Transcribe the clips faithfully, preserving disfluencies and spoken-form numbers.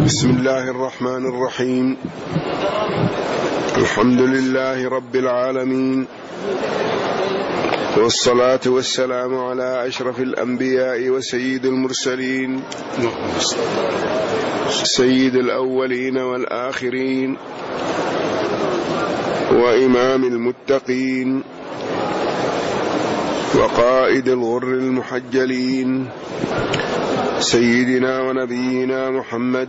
بسم الله الرحمن الرحيم. الحمد لله رب العالمين، والصلاة والسلام على أشرف الأنبياء وسيد المرسلين، سيد الأولين والآخرين، وإمام المتقين، وقائد الغر المحجلين، سيدنا ونبينا محمد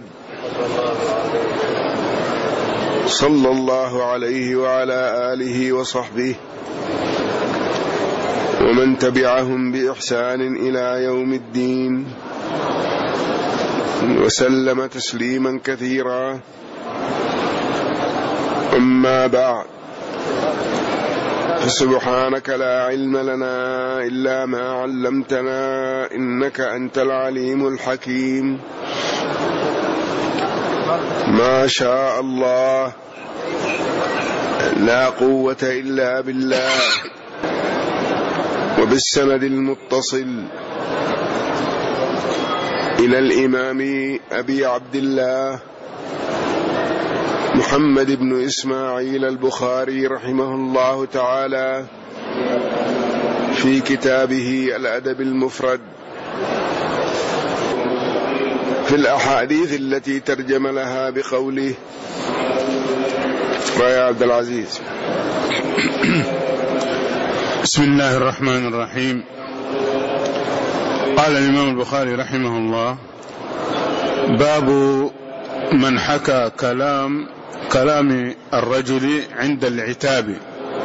صلى الله عليه وعلى آله وصحبه ومن تبعهم بإحسان إلى يوم الدين، وسلم تسليما كثيرا. أما بعد، سبحانك لا علم لنا إلا ما علمتنا إنك أنت العليم الحكيم. ما شاء الله، لا قوة إلا بالله. وبالسند المتصل إلى الإمام أبي عبد الله محمد بن إسماعيل البخاري رحمه الله تعالى في كتابه الأدب المفرد في الأحاديث التي ترجم لها بقوله يا عبد العزيز. بسم الله الرحمن الرحيم. قال الإمام البخاري رحمه الله: باب من حكى كلام كلام الرجل عند العتاب.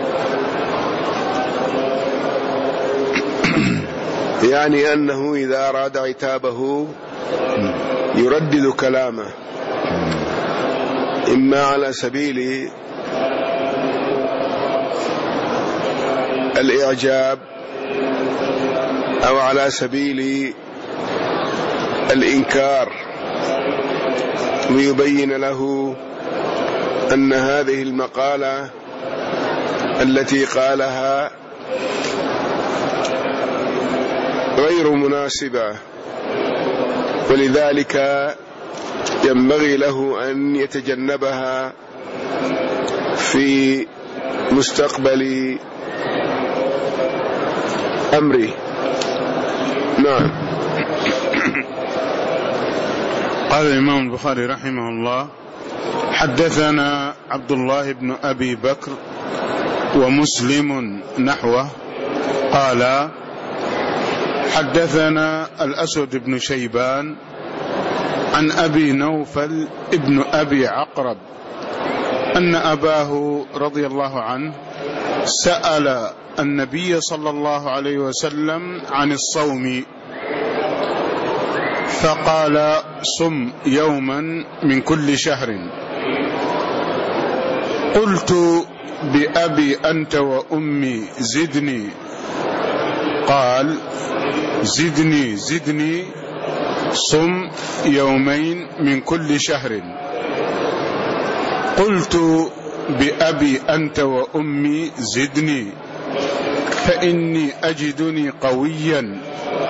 يعني أنه إذا أراد عتابه يردد كلامه، إما على سبيل الإعجاب أو على سبيل الإنكار، ويبين له أن هذه المقالة التي قالها غير مناسبة، ولذلك ينبغي له أن يتجنبها في مستقبل أمره. نعم. قال الإمام البخاري رحمه الله: حدثنا عبد الله بن أبي بكر ومسلم نحوه. قال: حدثنا الأسود بن شيبان عن أبي نوفل ابن أبي عقرب أن أباه رضي الله عنه سأل النبي صلى الله عليه وسلم عن الصوم، فقال: صم يوما من كل شهر. قلت: بأبي أنت وأمي زدني. قال: زدني زدني، صم يومين من كل شهر. قلت: بأبي أنت وأمي زدني، فإني أجدني قويا.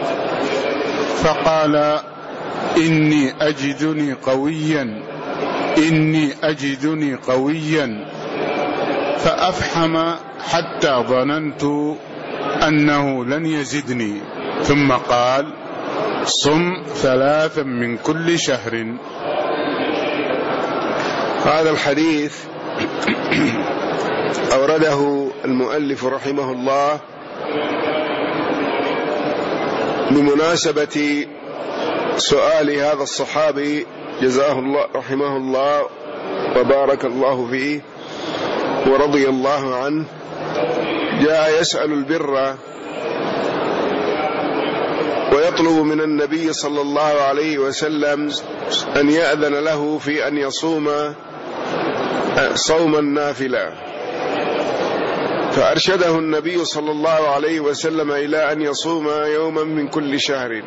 فقال: إني أجدني قويا إني أجدني قويا فأفحم حتى ظننت أنه لن يزدني، ثم قال: صم ثلاثا من كل شهر. هذا الحديث أورده المؤلف رحمه الله بمناسبة سؤال هذا الصحابي جزاه الله رحمه الله وبارك الله فيه ورضي الله عنه. جاء يسأل البر ويطلب من النبي صلى الله عليه وسلم أن يأذن له في أن يصوم صوما نافلا، فأرشده النبي صلى الله عليه وسلم إلى أن يصوم يوما من كل شهر،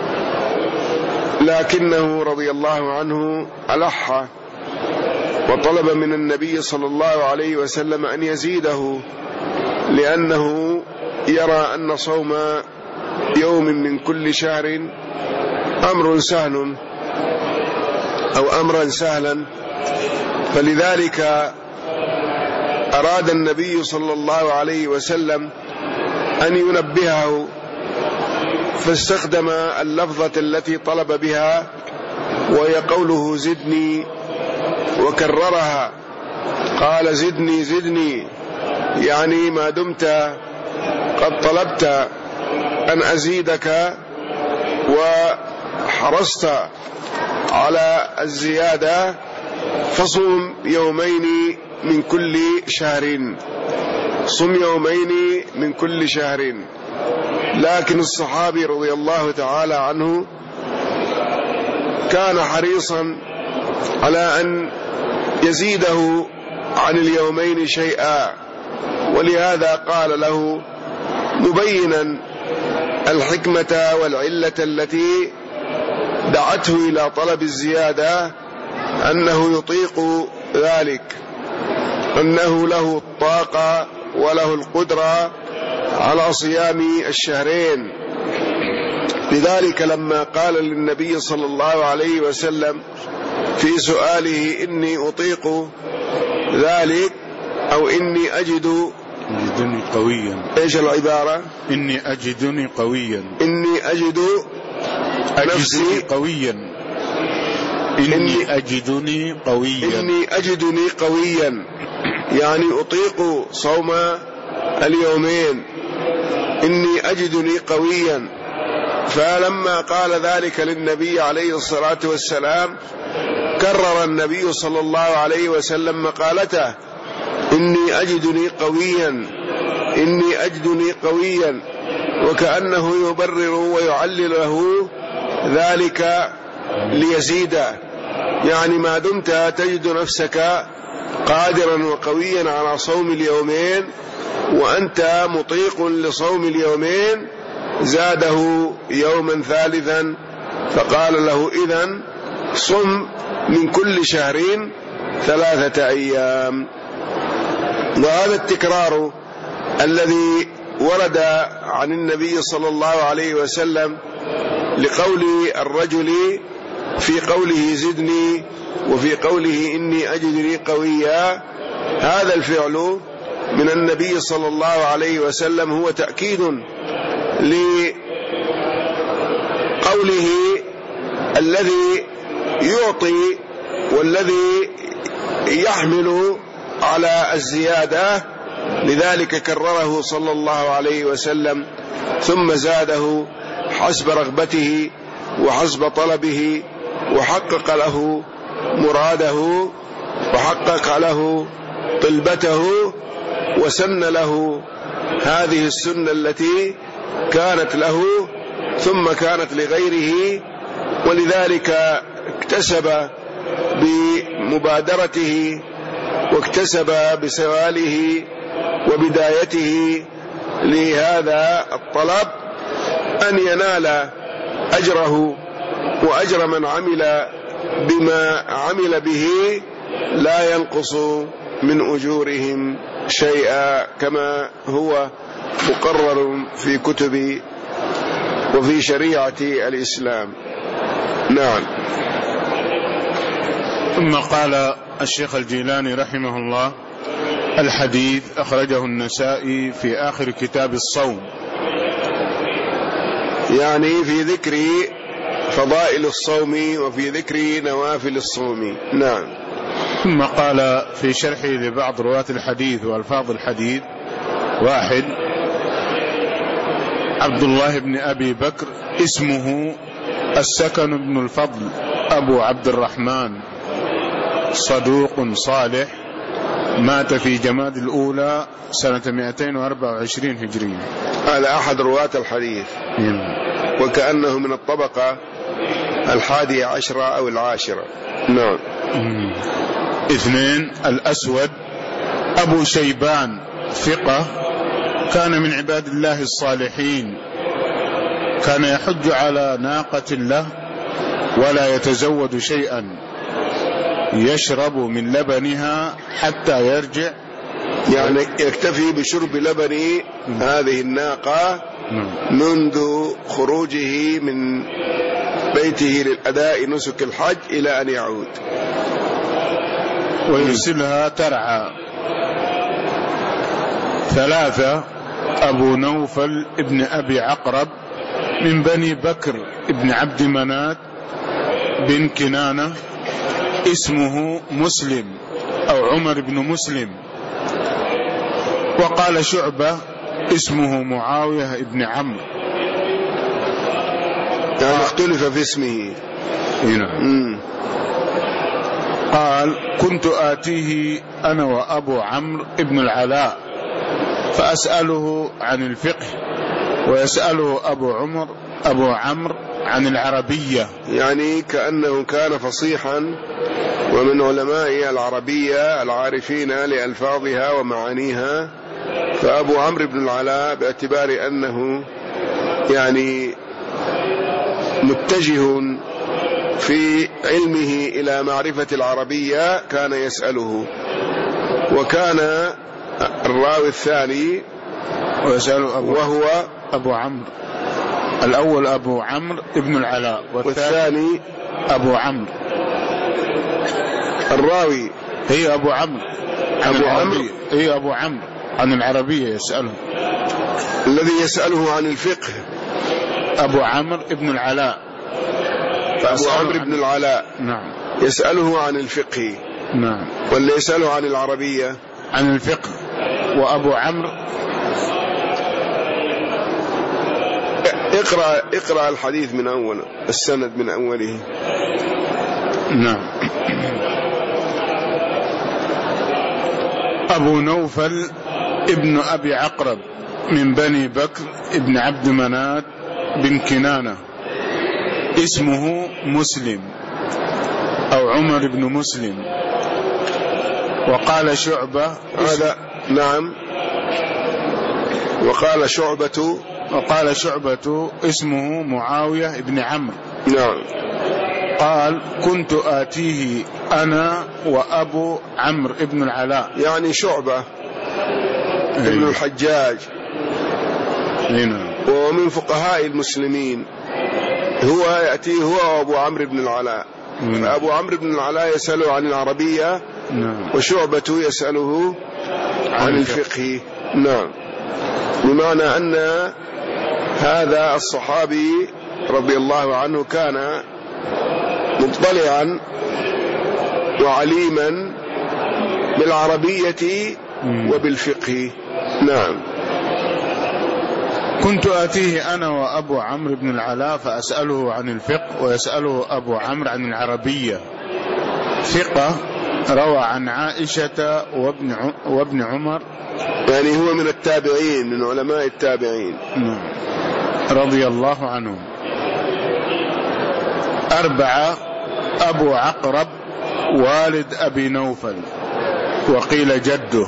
لكنه رضي الله عنه ألح وطلب من النبي صلى الله عليه وسلم أن يزيده، لأنه يرى أن صوم يوم من كل شهر أمر سهل، أو أمرا سهلا، فلذلك أراد النبي صلى الله عليه وسلم أن ينبهه، فاستخدم اللفظة التي طلب بها وهي قوله زدني، وكررها قال زدني زدني، يعني ما دمت قد طلبت أن أزيدك وحرصت على الزيادة فصوم يومين من كل شهر، صم يومين من كل شهر. لكن الصحابي رضي الله تعالى عنه كان حريصا على أن يزيده عن اليومين شيئا، ولهذا قال له مبينا الحكمة والعلة التي دعته إلى طلب الزيادة، أنه يطيق ذلك، أنه له الطاقة وله القدرة على صيام الشهرين. لذلك لما قال للنبي صلى الله عليه وسلم في سؤاله إني أطيق ذلك أو إني أجد أجدني قويا، إيش العبارة؟ إني أجدني قويا، إني أجد أجدني قويا، إني أجدني قويا، إني أجدني قويا، يعني أطيق صوم اليومين، إني أجدني قويا. فلما قال ذلك للنبي عليه الصلاة والسلام كرر النبي صلى الله عليه وسلم مقالته إني أجدني قويا، إني أجدني قويا، وكأنه يبرر ويعلل له ذلك ليزيده، يعني ما دمت تجد نفسك قادرا وقويا على صوم اليومين وأنت مطيق لصوم اليومين، زاده يوما ثالثا فقال له إذن صم من كل شهرين ثلاثة أيام. وهذا التكرار الذي ورد عن النبي صلى الله عليه وسلم لقول الرجل في قوله زدني وفي قوله إني أجدني قويا، هذا الفعل من النبي صلى الله عليه وسلم هو تأكيد لقوله الذي يعطي والذي يحمل على الزيادة، لذلك كرره صلى الله عليه وسلم ثم زاده حسب رغبته وحسب طلبه، وحقق له مراده وحقق له طلبته، وسن له هذه السنة التي كانت له ثم كانت لغيره. ولذلك اكتسب بمبادرته واكتسب بسواله وبدايته لهذا الطلب أن ينال أجره وأجر من عمل بما عمل به لا ينقص من أجورهم شيئا، كما هو مقرر في كتب وفي شريعة الإسلام. نعم. ثم قال الشيخ الجيلاني رحمه الله: الحديث أخرجه النسائي في آخر كتاب الصوم، يعني في ذكر فضائل الصوم وفي ذكر نوافل الصوم. نعم. ثم قال في شرحه لبعض رواة الحديث وألفاظ الحديث: واحد، عبد الله بن أبي بكر اسمه السكن بن الفضل أبو عبد الرحمن، صدوق صالح، مات في جماد الأولى سنة مئتين وأربعة وعشرين هجرية. هذا أحد رواة الحديث، وكأنه من الطبقة الحادية عشرة أو العاشرة. نعم. اثنين، الأسود أبو شيبان، ثقة، كان من عباد الله الصالحين، كان يحج على ناقة له ولا يتزود شيئا، يشرب من لبنها حتى يرجع، يعني يكتفي بشرب لبن هذه الناقة منذ خروجه من بيته للأداء نسك الحج إلى أن يعود، ويرسلها ترعى. ثلاثة أبو نوفل ابن أبي عقرب من بني بكر ابن عبد منات بن كنانة، اسمه مسلم أو عمر بن مسلم. وقال شعبة اسمه معاوية ابن عمرو، يعني اختلف في اسمه هنا. قال كنت آتيه أنا وأبو عمرو ابن العلاء فأسأله عن الفقه، ويسأله أبو عمر أبو عمرو عن العربية، يعني كأنه كان فصيحا ومن علماء العربية العارفين لألفاظها ومعانيها. فأبو عمرو بن العلاء باعتبار أنه يعني متجه في علمه إلى معرفة العربية كان يسأله. وكان الراوي الثاني ويسأله أبو وهو أبو عمرو، الأول أبو عمرو ابن العلاء والثاني أبو عمرو. الراوي هي أبو عمرو أبو عمرو هي أبو عمرو عن العربية يسأله. الذي يسأله عن الفقه أبو عمرو ابن العلاء. أبو عمرو بن العلاء نعم يسأله عن الفقه. نعم. واللي يسأله عن العربية عن الفقه. وأبو عمرو اقرأ اقرأ الحديث من أوله، السند من أوله. نعم. أبو نوفل ابن أبي عقرب من بني بكر ابن عبد منات بن كنانة، اسمه مسلم أو عمر بن مسلم. وقال شعبة هذا نعم. وقال شعبة وقال شعبة اسمه معاوية بن عمرو. نعم. قال كنت آتيه أنا وأبو عمرو ابن العلاء، يعني شعبة ابن الحجاج هنا، ومن فقهاء المسلمين. هو يأتيه هو وأبو عمرو بن العلاء. فأبو عمرو بن العلاء يسأله عن العربية، وشعبة يسأله عن الفقه. نعم. بمعنى أن هذا الصحابي رضي الله عنه كان مطلعا وعليما بالعربية وبالفقه. نعم. كنت آتيه أنا وأبو عمرو بن العلاء فأسأله عن الفقه، ويسأله أبو عمرو عن العربية. ثقة روى عن عائشة وابن وابن عمر، يعني هو من التابعين، من علماء التابعين رضي الله عنهم. أربعة أبو عقرب والد أبي نوفل، وقيل جده،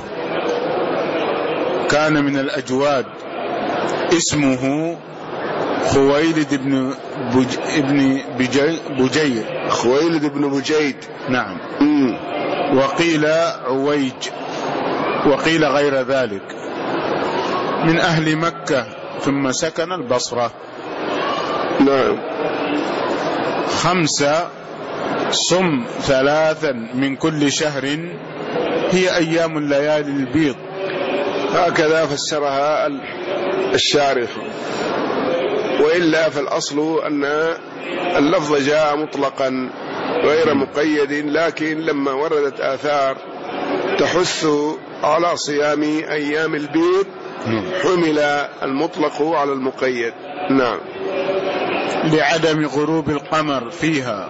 كان من الأجواد، اسمه خويلد بن بج... ابن بجي... بجير خويلد بن بجيد. نعم. مم. وقيل عويج، وقيل غير ذلك. من أهل مكة ثم سكن البصرة. نعم. خمسة صم ثلاثا من كل شهر هي أيام الليالي البيض. هكذا فسرها الشارح، وإلا فالأصل أن اللفظ جاء مطلقا غير مقيد، لكن لما وردت آثار تحث على صيام أيام البيض حمل المطلق على المقيد. نعم. لعدم غروب القمر فيها.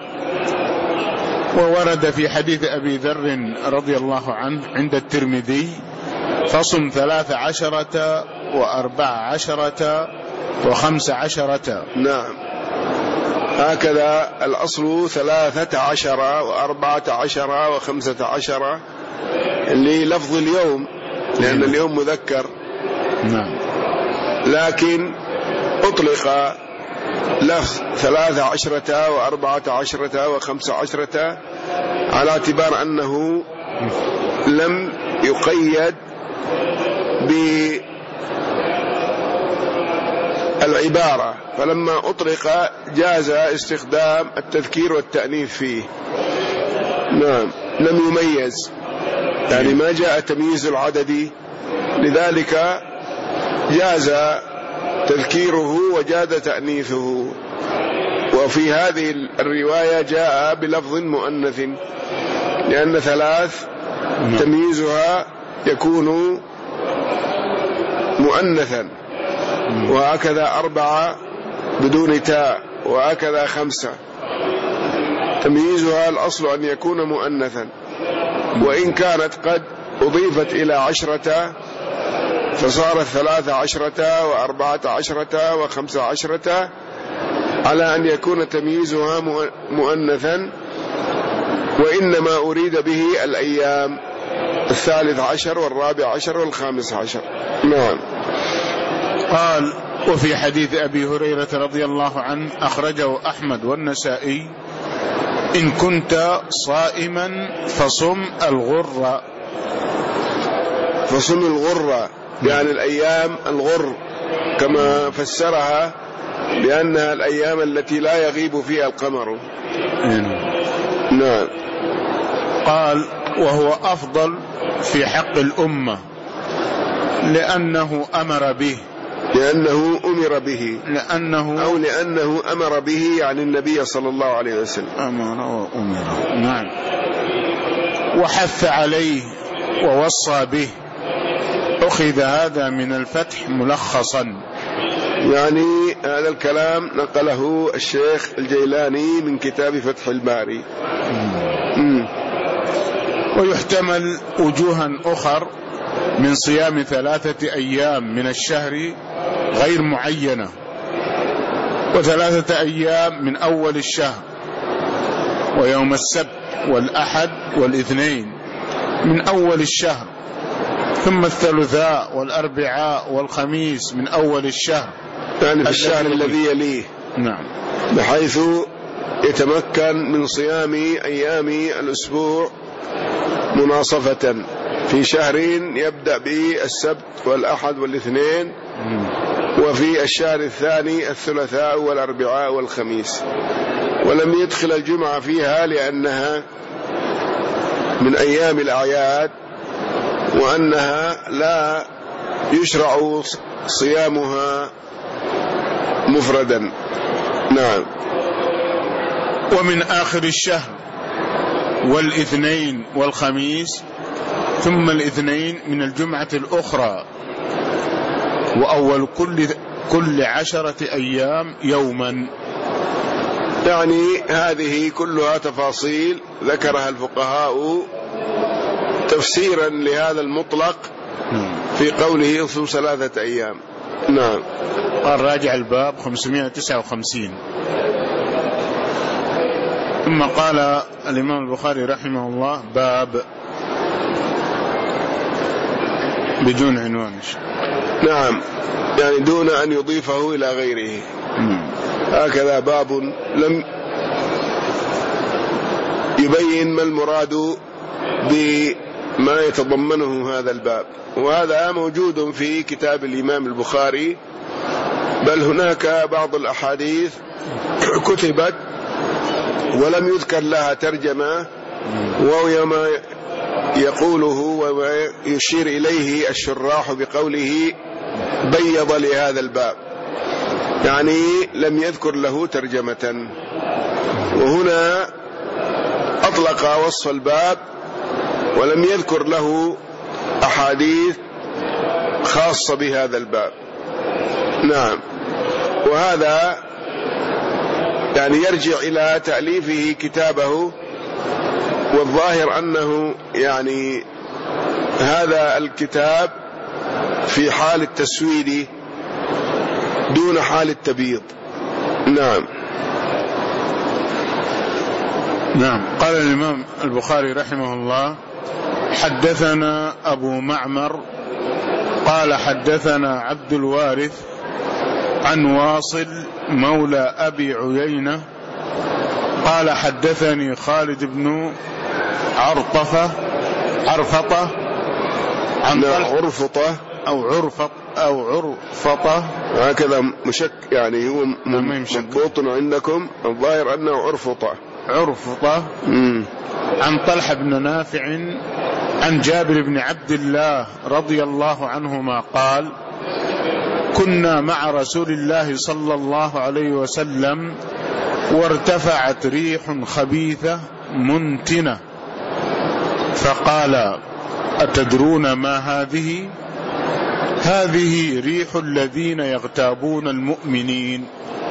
وورد في حديث أبي ذر رضي الله عنه عند الترمذي: فصم ثلاث عشرة وأربع عشرة وخمس عشرة. نعم. هكذا الأصل ثلاثة عشر وأربعة عشر وخمسة عشر اللي لفظ اليوم، لأن اليوم مذكر. نعم. لكن أطلق لفظ ثلاثة عشرة وأربعة عشرة وخمسة عشرة على اعتبار أنه لم يقيد بالعبارة فلما أطلق جاز استخدام التذكير والتأنيث فيه. نعم، لم يميز، يعني ما جاء تمييز العدد، لذلك جاز تذكيره وجاز تأنيثه. وفي هذه الرواية جاء بلفظ مؤنث، لأن ثلاث تمييزها يكون مؤنثا، وهكذا أربعة بدون تاء، وهكذا خمسة تمييزها الأصل أن يكون مؤنثا، وإن كانت قد أضيفت إلى عشرة فصارت ثلاثة عشرة وأربعة عشرة وخمسة عشرة، على أن يكون تمييزها مؤنثا، وإنما أريد به الأيام الثالث عشر والرابع عشر والخامس عشر. نعم. قال: وفي حديث أبي هريرة رضي الله عنه أخرجه أحمد والنسائي: إن كنت صائما فصم الغر. فصم الغر يعني الأيام الغر، كما فسرها بأنها الأيام التي لا يغيب فيها القمر. نعم. قال: وهو أفضل في حق الأمة لأنه أمر به. لأنه أمر به لأنه أو لأنه أمر به، يعني النبي صلى الله عليه وسلم أمر وأمر. نعم. وحث عليه ووصى به. أخذ هذا من الفتح ملخصا، يعني هذا الكلام نقله الشيخ الجيلاني من كتاب فتح الباري. مم. ويحتمل وجوها أخر من صيام ثلاثة أيام من الشهر غير معينة، وثلاثة أيام من أول الشهر، ويوم السبت والأحد والاثنين من أول الشهر، ثم الثلاثاء والأربعاء والخميس من أول الشهر، يعني في الشهر الذي يليه. نعم. بحيث يتمكن من صيام أيام الأسبوع مناصفة في شهرين، يبدأ بالسبت والأحد والاثنين، وفي الشهر الثاني الثلاثاء والأربعاء والخميس، ولم يدخل الجمعة فيها لأنها من أيام الأعياد، وأنها لا يشرع صيامها مفردا. نعم. ومن آخر الشهر والاثنين والخميس، ثم الاثنين من الجمعة الأخرى، وأول كل كل عشرة أيام يوما. يعني هذه كلها تفاصيل ذكرها الفقهاء تفسيرا لهذا المطلق في قوله صوم ثلاثة أيام. نعم. قال: راجع الباب خمسمائة وتسعة وخمسين. ثم قال الإمام البخاري رحمه الله: باب بدون عنوان. نعم، يعني دون أن يضيفه إلى غيره. مم. هكذا باب لم يبين ما المراد بما يتضمنه هذا الباب، وهذا موجود في كتاب الإمام البخاري، بل هناك بعض الأحاديث كتبت ولم يذكر لها ترجمة، وهو ما يقوله ويشير إليه الشراح بقوله بيض لهذا الباب، يعني لم يذكر له ترجمة. وهنا أطلق وصف الباب ولم يذكر له أحاديث خاصة بهذا الباب. نعم. وهذا يعني يرجع إلى تأليفه كتابه، والظاهر أنه يعني هذا الكتاب في حال التسويد دون حال التبييض. نعم. نعم. قال الإمام البخاري رحمه الله: حدثنا أبو معمر قال حدثنا عبد الوارث عن واصل مولى أبي عيينة قال حدثني خالد بن عرطفة عرفطة عن عرفطة أو عرفط أو عرفطة. هكذا مشك يعني هو مضبوط عندكم، الظاهر أنه عرفطة. عرفطة. مم. عن طلحة بن نافع عن جابر بن عبد الله رضي الله عنهما قال: كنا مع رسول الله صلى الله عليه وسلم وارتفعت ريح خبيثة منتنة، فقال: أتدرون ما هذه؟ هذه ريح الذين يغتابون المؤمنين.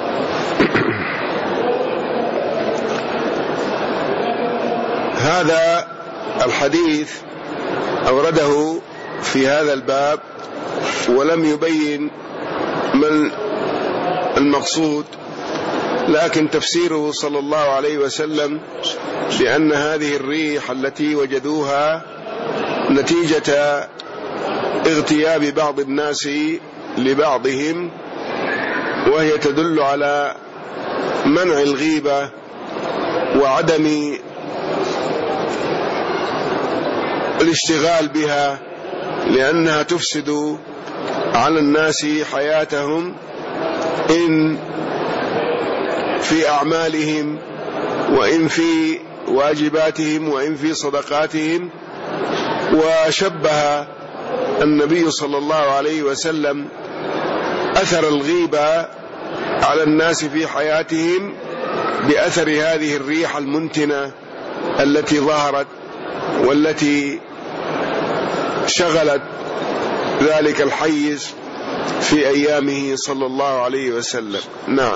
هذا الحديث أورده في هذا الباب ولم يبين من المقصود، لكن تفسيره صلى الله عليه وسلم بأن هذه الريح التي وجدوها نتيجة اغتياب بعض الناس لبعضهم، وهي تدل على منع الغيبة وعدم الاشتغال بها، لأنها تفسد على الناس حياتهم إن في أعمالهم وإن في واجباتهم وإن في صدقاتهم. وشبه النبي صلى الله عليه وسلم أثر الغيبة على الناس في حياتهم بأثر هذه الريح المنتنة التي ظهرت والتي شغلت ذلك الحيز في أيامه صلى الله عليه وسلم. نعم.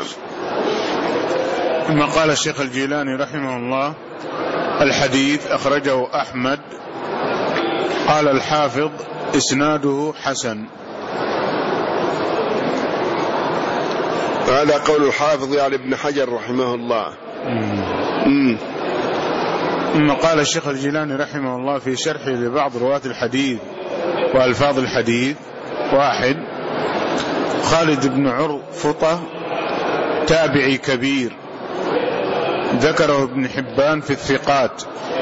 ثم قال الشيخ الجيلاني رحمه الله: الحديث أخرجه أحمد. قال الحافظ: إسناده حسن. هذا قول الحافظ يعني ابن حجر رحمه الله. مم. ثم قال الشيخ الجيلاني رحمه الله في شرحه لبعض رواة الحديث وألفاظ الحديث: واحد، خالد بن عرفطة تابعي كبير، ذكره ابن حبان في الثقات،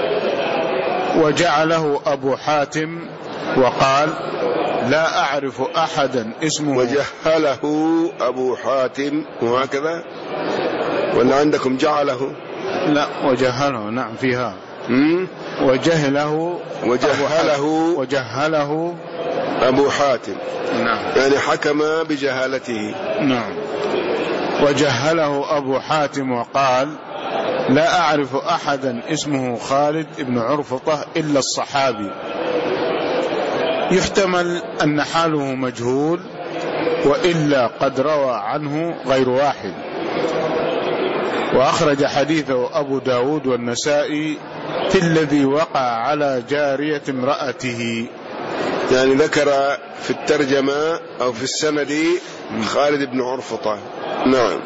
وجعله أبو حاتم وقال: لا أعرف أحدا اسمه. وجهله أبو حاتم وهكذا، ولا عندكم جعله؟ لا، وجهله. نعم فيها. وجهله وجهله وجهله أبو حاتم. نعم. يعني حكم بجهالته. نعم. وجهله أبو حاتم وقال: لا أعرف أحدا اسمه خالد بن عرفطة إلا الصحابي. يحتمل أن حاله مجهول، وإلا قد روى عنه غير واحد. وأخرج حديثه أبو داود والنسائي في الذي وقع على جارية امرأته. يعني ذكر في الترجمة أو في السند خالد بن عرفطة. نعم.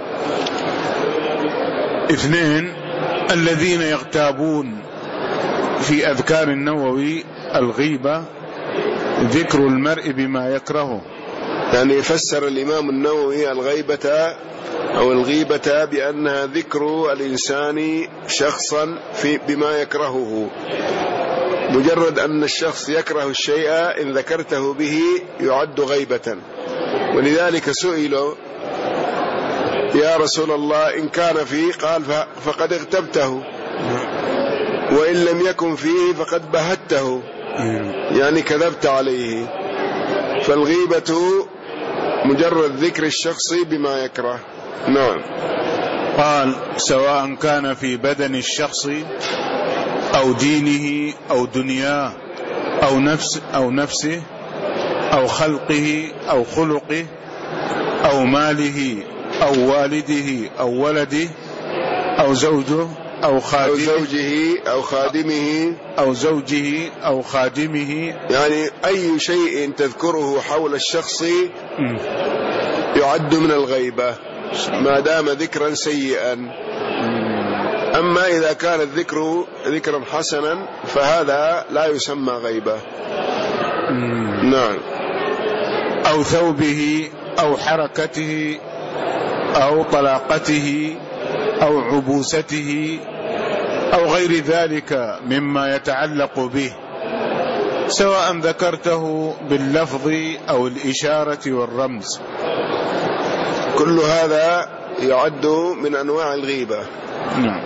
اثنين، الذين يغتابون. في أذكار النووي: الغيبة ذكر المرء بما يكرهه. يعني يفسر الإمام النووي الغيبة أو الغيبة بأنها ذكر الإنسان شخصا في بما يكرهه. مجرد أن الشخص يكره الشيء إن ذكرته به يعد غيبة. ولذلك سئلوا: يا رسول الله إن كان فيه؟ قال: فقد اغتبته، وإن لم يكن فيه فقد بهته، يعني كذبت عليه. فالغيبة مجرد ذكر الشخص بما يكره. نعم. قال: سواء كان في بدن الشخص أو دينه أو دنياه أو نفس أو نفسه أو خلقه أو خلقه أو ماله أو والده أو ولده أو زوجه أو خادمه أو زوجه أو خادمه أو زوجه أو خادمه. يعني أي شيء تذكره حول الشخص يعد من الغيبة ما دام ذكرا سيئا. أما إذا كان الذكر ذكرا حسنا فهذا لا يسمى غيبة. نعم. أو ثوبه أو حركته أو طلاقته أو عبوسته أو غير ذلك مما يتعلق به. سواء ذكرته باللفظ أو الإشارة والرمز. كل هذا يعد من أنواع الغيبة. نعم.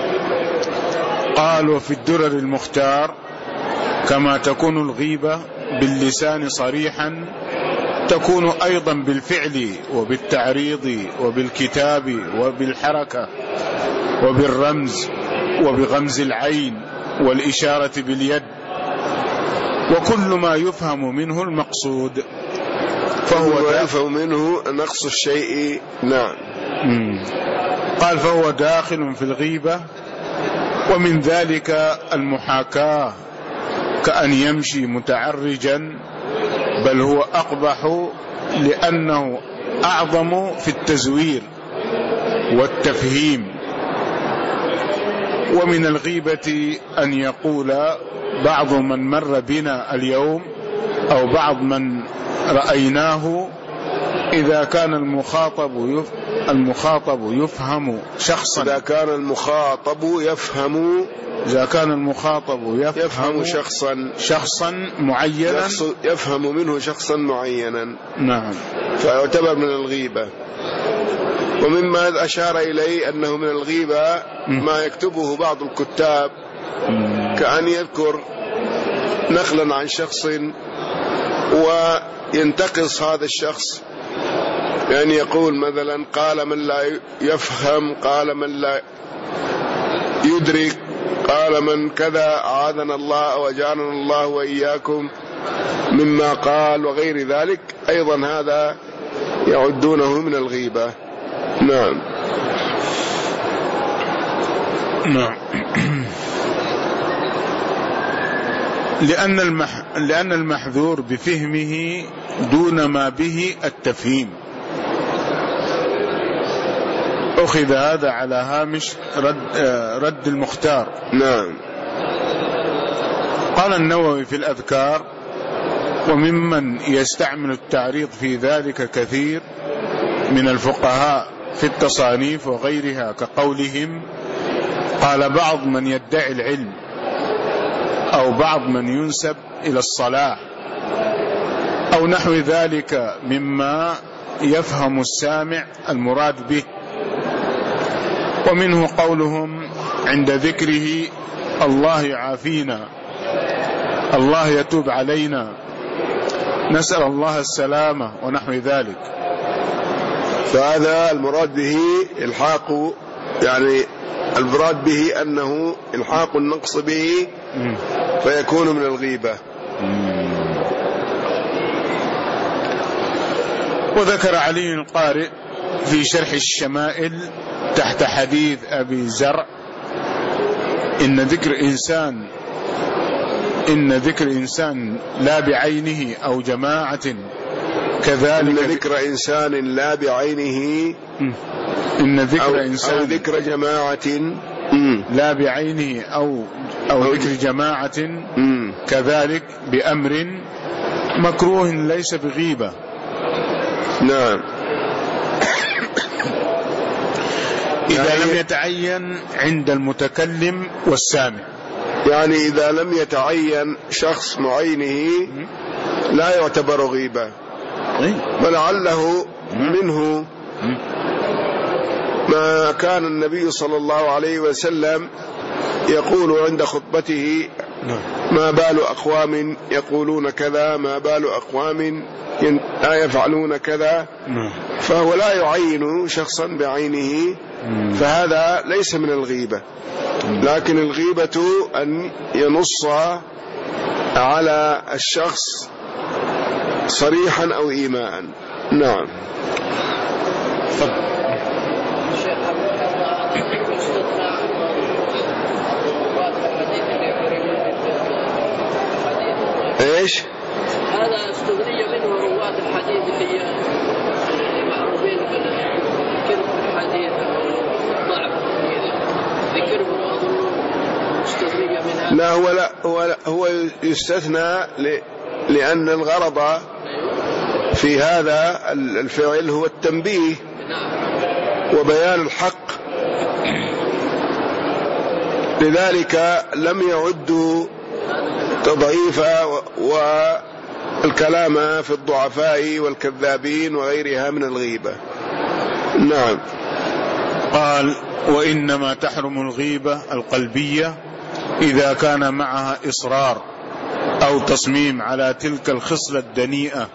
قال: وفي الدرر المختار كما تكون الغيبة باللسان صريحا تكون أيضا بالفعل وبالتعريض وبالكتاب وبالحركة وبالرمز وبغمز العين والإشارة باليد وكل ما يفهم منه المقصود فهو يفهم منه نقص الشيء. نعم. مم. قال: فهو داخل في الغيبة، ومن ذلك المحاكاة كأن يمشي متعرجا، بل هو أقبح لأنه أعظم في التزوير والتفهيم. ومن الغيبة أن يقول بعض من مر بنا اليوم أو بعض من رأيناه إذا كان المخاطب يف... المخاطب يفهم شخصا إذا كان المخاطب يفهم إذا كان المخاطب يفهم, يفهم شخصا شخصا معينا يفهم منه شخصا معينا. نعم. فيعتبر من الغيبة. ومما أشار إليه أنه من الغيبة ما يكتبه بعض الكتاب كأن يذكر نقلا عن شخص وينتقص هذا الشخص، يعني يقول مثلا: قال من لا يفهم، قال من لا يدرك، قال من كذا، أعاذنا الله وجعلنا الله وإياكم مما قال، وغير ذلك. أيضا هذا يعدونه من الغيبة. نعم. نعم. لأن المح... لأن المحذور بفهمه دون ما به التفهيم. أخذ هذا على هامش رد, رد المختار. نعم. قال النووي في الأذكار: وممن يستعمل التعريض في ذلك كثير من الفقهاء في التصانيف وغيرها، كقولهم: قال بعض من يدعي العلم، أو بعض من ينسب إلى الصلاح، أو نحو ذلك مما يفهم السامع المراد به. ومنه قولهم عند ذكره: الله يعافينا، الله يتوب علينا، نسأل الله السلامة، ونحو ذلك. فهذا المراد به الحاق، يعني المراد به أنه الحاق النقص به فيكون من الغيبة. وذكر علي القارئ في شرح الشمائل تحت حديث أبي زرع: إن ذكر إنسان إن ذكر إنسان لا بعينه أو جماعة كذلك. إن ذكر إنسان لا بعينه إن ذكر أو, إنسان أو ذكر جماعة لا بعينه أو أو, أو ذكر جماعة كذلك بأمر مكروه ليس بغيبة. نعم. إذا يعني لم يتعين عند المتكلم والسامع، يعني إذا لم يتعين شخص معينه لا يعتبر غيبة، ولعله منه ما كان النبي صلى الله عليه وسلم يقول عند خطبته: ما بال أقوام يقولون كذا، ما بال أقوام لا يفعلون كذا. فهو لا يعين شخصا بعينه، فهذا ليس من الغيبة. لكن الغيبة أن ينص على الشخص صريحا أو إيماء. نعم. ايش؟ هذا استغني منه رواة الحديث اللي معروفين بالذكر الحديث ضعف ذكرهم، اظن استغني منها. لا هو لا هو, لا هو يستثنى ل... لأن الغرض في هذا الفعل هو التنبيه وبيان الحق، لذلك لم يعدوا تضعيف والكلام في الضعفاء والكذابين وغيرها من الغيبة. نعم. قال: وإنما تحرم الغيبة القلبية إذا كان معها إصرار أو تصميم على تلك الخصلة الدنيئة،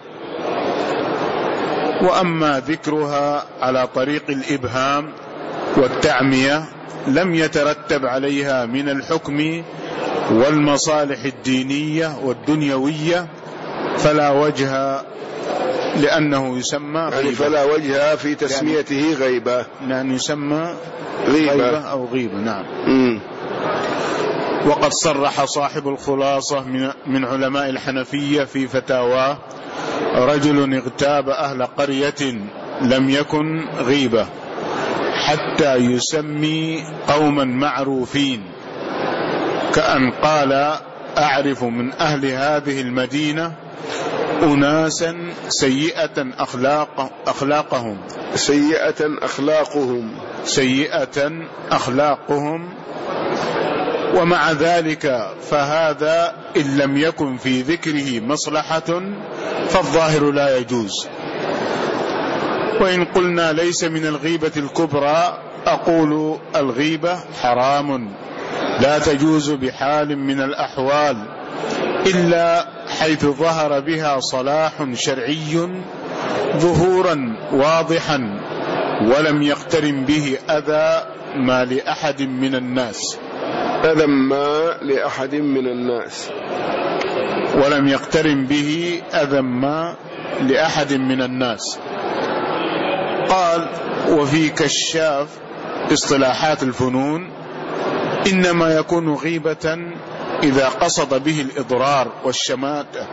وأما ذكرها على طريق الإبهام والتعمية لم يترتب عليها من الحكم والمصالح الدينية والدنيوية فلا وجه، لأنه يسمى غيبة. يعني فلا وجه في تسميته غيبة، لأنه يسمى غيبة, غيبة أو غيبة. نعم. م. وقد صرح صاحب الخلاصة من, من علماء الحنفية في فتاواه: رجل اغتاب أهل قرية لم يكن غيبة حتى يسمي قوما معروفين، كأن قال: أعرف من أهل هذه المدينة أناسا سيئة أخلاق أخلاقهم سيئة أخلاقهم سيئة أخلاقهم ومع ذلك فهذا إن لم يكن في ذكره مصلحة فالظاهر لا يجوز. وإن قلنا ليس من الغيبة الكبرى أقول الغيبة حرام لا تجوز بحال من الأحوال إلا حيث ظهر بها صلاح شرعي ظهورا واضحا ولم يقترن به أذى ما لأحد من الناس أذى ما لأحد من الناس ولم يقترن به أذى ما لأحد من الناس. قال: وفي كشاف اصطلاحات الفنون: إنما يكون غيبة إذا قصد به الإضرار والشماتة،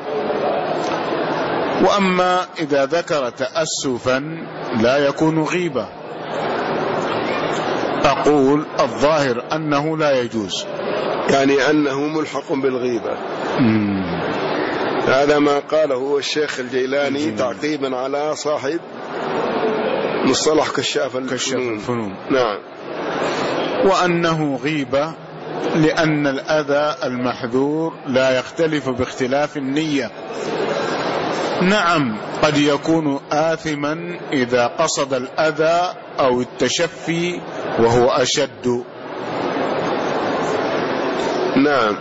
وأما إذا ذكر تأسفا لا يكون غيبة. أقول الظاهر أنه لا يجوز، يعني أنه ملحق بالغيبة. مم. هذا ما قاله الشيخ الجيلاني تعقيبا على صاحب مصطلح كشاف الفنون. الفنون. نعم. وأنه غيبة لأن الأذى المحذور لا يختلف باختلاف النية. نعم، قد يكون آثما إذا قصد الأذى أو التشفي وهو أشد. نعم.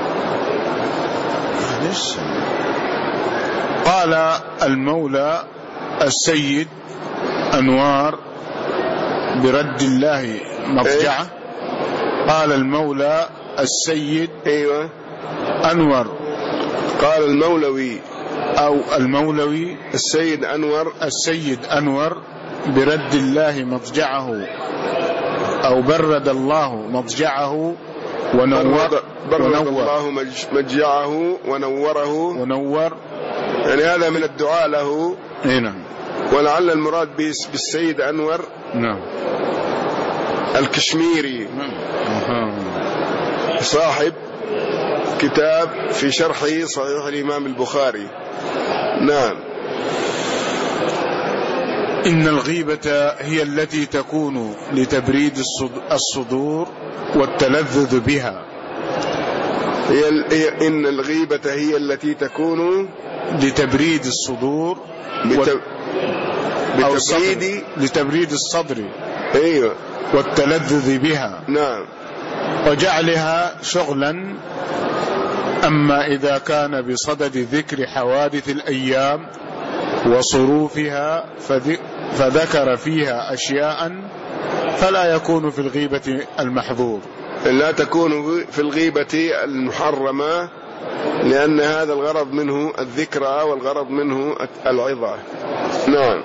قال المولى السيد أنوار برد الله مضجعه. قال المولى السيد أيوة أنور قال المولوي أو المولوي السيد أنور السيد أنور برد الله مضجعه أو برد الله مضجعه ونور برد ونور الله مضجعه ونوره ونور يعني هذا من الدعاء له. هنا ولعل المراد بالسيد أنور نعم الكشميري صاحب كتاب في شرح صحيح الإمام البخاري. نعم. إن الغيبة هي التي تكون لتبريد الصدور والتلذذ بها. هي إن الغيبة هي التي تكون لتبريد الصدور بت... بتبريد لتبريد الصدر. أيوة. والتلذذ بها. نعم. وجعلها شغلا. أما إذا كان بصدد ذكر حوادث الأيام وصروفها فذكر فيها أشياء فلا يكون في الغيبة المحظور. لا تكون في الغيبة المحرمة لأن هذا الغرض منه الذكرى والغرض منه العظة. نعم.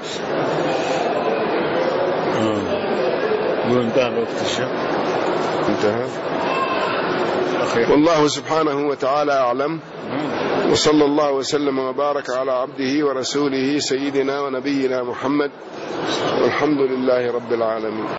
انتهى الوقت الشيخ. انتهى. والله سبحانه وتعالى أعلم، وصلى الله وسلم وبارك على عبده ورسوله سيدنا ونبينا محمد، والحمد لله رب العالمين.